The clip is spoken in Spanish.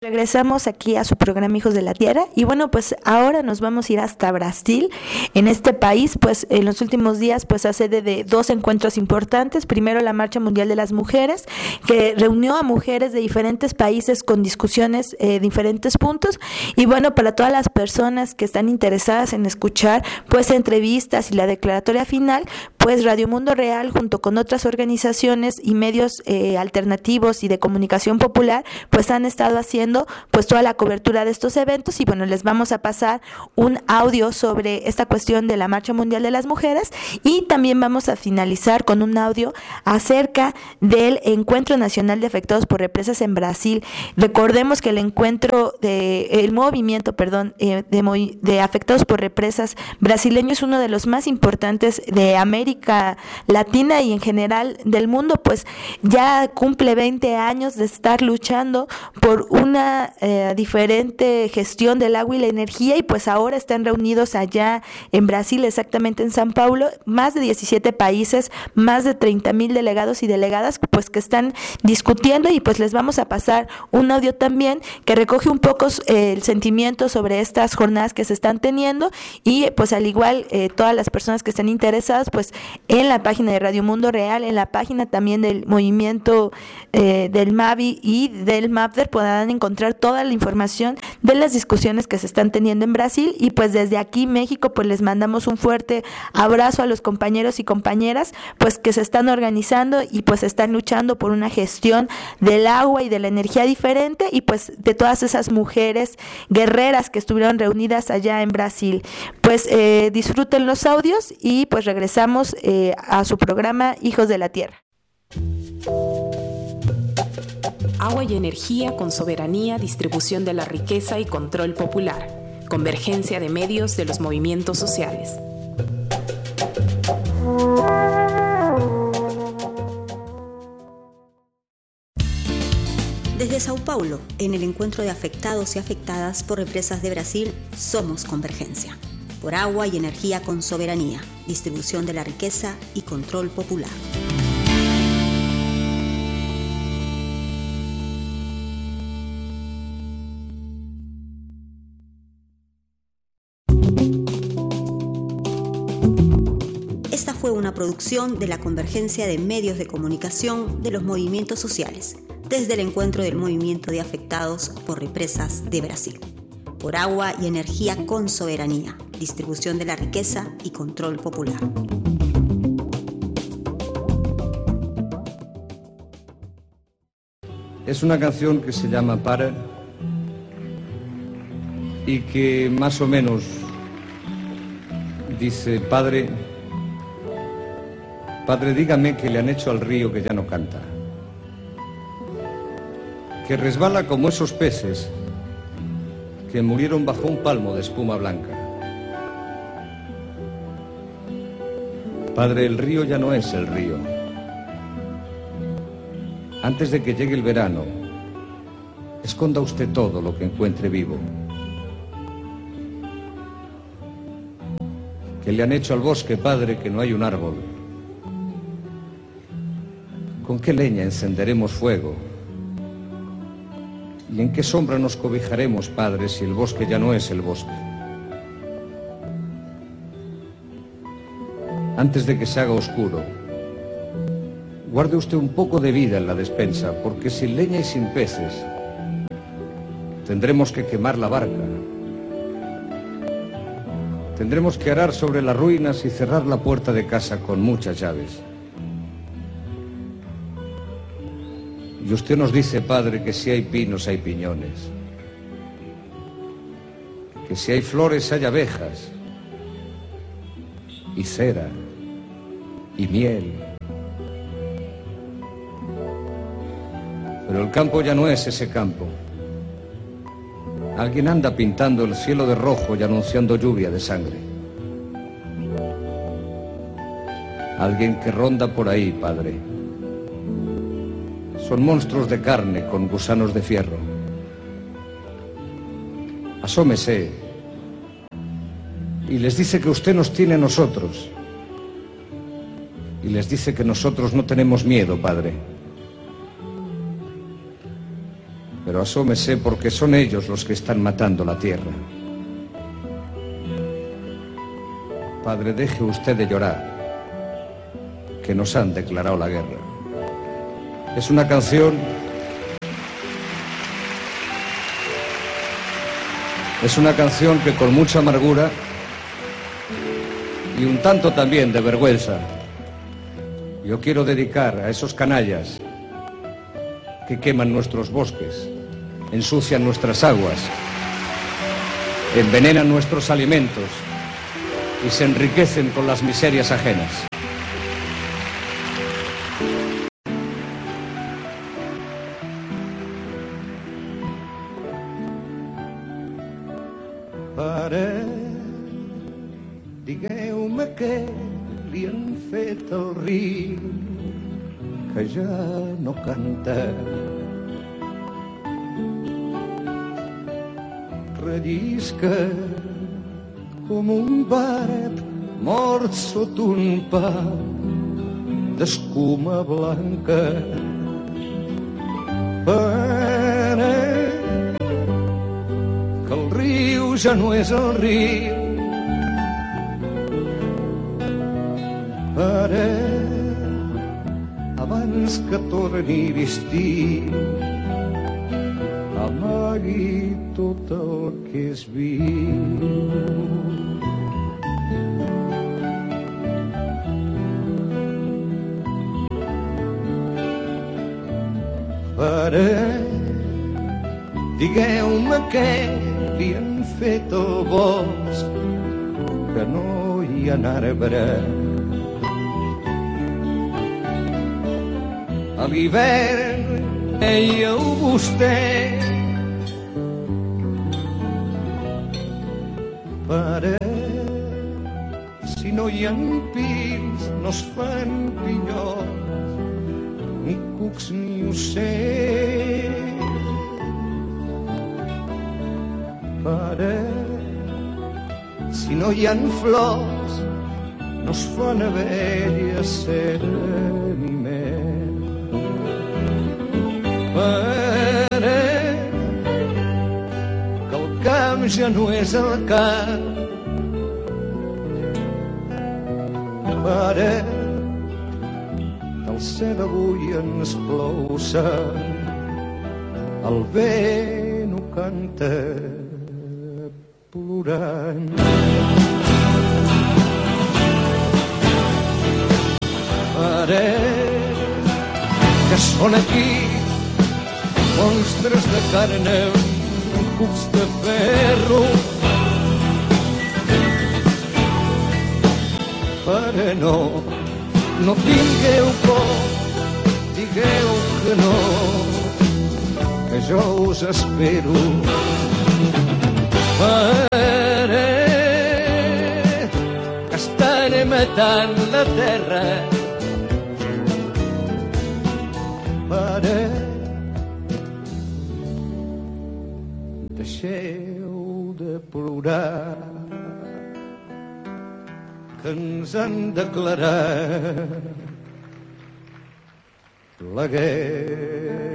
Regresamos aquí a su programa Hijos de la Tierra y bueno, pues ahora nos vamos a ir hasta Brasil. En este país, pues en los últimos días, pues a sede de dos encuentros importantes. Primero, la Marcha Mundial de las Mujeres, que reunió a mujeres de diferentes países con discusiones diferentes puntos. Y bueno, para todas las personas que están interesadas en escuchar pues entrevistas y la declaratoria final, pues Radio Mundo Real, junto con otras organizaciones y medios alternativos y de comunicación popular, pues han estado haciendo pues toda la cobertura de estos eventos. Y bueno, les vamos a pasar un audio sobre esta cuestión de la Marcha Mundial de las Mujeres y también vamos a finalizar con un audio acerca del Encuentro Nacional de Afectados por Represas en Brasil. Recordemos que el movimiento de afectados por represas brasileño es uno de los más importantes de América Latina y en general del mundo, pues ya cumple 20 años de estar luchando por una diferente gestión del agua y la energía, y pues ahora están reunidos allá en Brasil, exactamente en São Paulo, más de 17 países, más de 30,000 delegados y delegadas, pues que están discutiendo. Y pues les vamos a pasar un audio también que recoge un poco el sentimiento sobre estas jornadas que se están teniendo, y pues al igual todas las personas que estén interesadas, pues en la página de Radio Mundo Real, en la página también del movimiento del MAVI y del MAPDER podrán encontrar toda la información de las discusiones que se están teniendo en Brasil. Y pues desde aquí México pues les mandamos un fuerte abrazo a los compañeros y compañeras pues que se están organizando y pues están luchando por una gestión del agua y de la energía diferente, y pues de todas esas mujeres guerreras que estuvieron reunidas allá en Brasil. Pues disfruten los audios y pues regresamos a su programa Hijos de la Tierra. Agua y energía con soberanía, distribución de la riqueza y control popular. Convergencia de medios de los movimientos sociales. Desde Sao Paulo, en el encuentro de afectados y afectadas por represas de Brasil, somos Convergencia. Por agua y energía con soberanía, distribución de la riqueza y control popular. Esta fue una producción de la Convergencia de Medios de Comunicación de los Movimientos Sociales, desde el encuentro del Movimiento de Afectados por Represas de Brasil. Por agua y energía con soberanía, distribución de la riqueza y control popular. Es una canción que se llama Para y que más o menos dice: Padre, dígame qué le han hecho al río que ya no canta, que resbala como esos peces que murieron bajo un palmo de espuma blanca. Padre, el río ya no es el río. Antes de que llegue el verano, esconda usted todo lo que encuentre vivo. ¿Qué le han hecho al bosque, padre, que no hay un árbol? ¿Con qué leña encenderemos fuego? ¿Y en qué sombra nos cobijaremos, padre, si el bosque ya no es el bosque? Antes de que se haga oscuro, guarde usted un poco de vida en la despensa, porque sin leña y sin peces tendremos que quemar la barca. Tendremos que arar sobre las ruinas y cerrar la puerta de casa con muchas llaves. Y usted nos dice, padre, que si hay pinos hay piñones, que si hay flores hay abejas, y cera, y miel. Pero el campo ya no es ese campo. Alguien anda pintando el cielo de rojo y anunciando lluvia de sangre. Alguien que ronda por ahí, padre. Son monstruos de carne con gusanos de fierro. Asómese y les dice que usted nos tiene a nosotros. Y les dice que nosotros no tenemos miedo, padre. pero asómese porque son ellos los que están matando la tierra. Padre, deje usted de llorar, que nos han declarado la guerra. Es una canción que con mucha amargura y un tanto también de vergüenza yo quiero dedicar a esos canallas que queman nuestros bosques, ensucian nuestras aguas, envenenan nuestros alimentos y se enriquecen con las miserias ajenas. Pare, digueu-me què li han fet al riu, que ja no canta. Rellisca com un barb mort sota un pal d'escuma blanca. Pare, que el riu ja no és el riu. Pare, abans que torni l'estiu, amagui tot el que és viu. Pare, digueu-me què li han fet al bosc, que no hi ha arbre. A l'hivern veieu vostè, pare, si no hi ha pins no es fan pinyols, ni cucs ni ocells. Pare, si no hi ha flors no es fan abelles, cera ni mel. Pare, que el camp ja no és el camp. Pare, que el cel avui ens plou sang, el vent ho canta plorant. Pare, que són aquí monstres de carn amb cucs de ferro. Pare, no tingueu por, digueu que no, que jo us espero. Pare, que estan matant la terra. Pare, deixeu de plorar, que ens han declarat la guerra.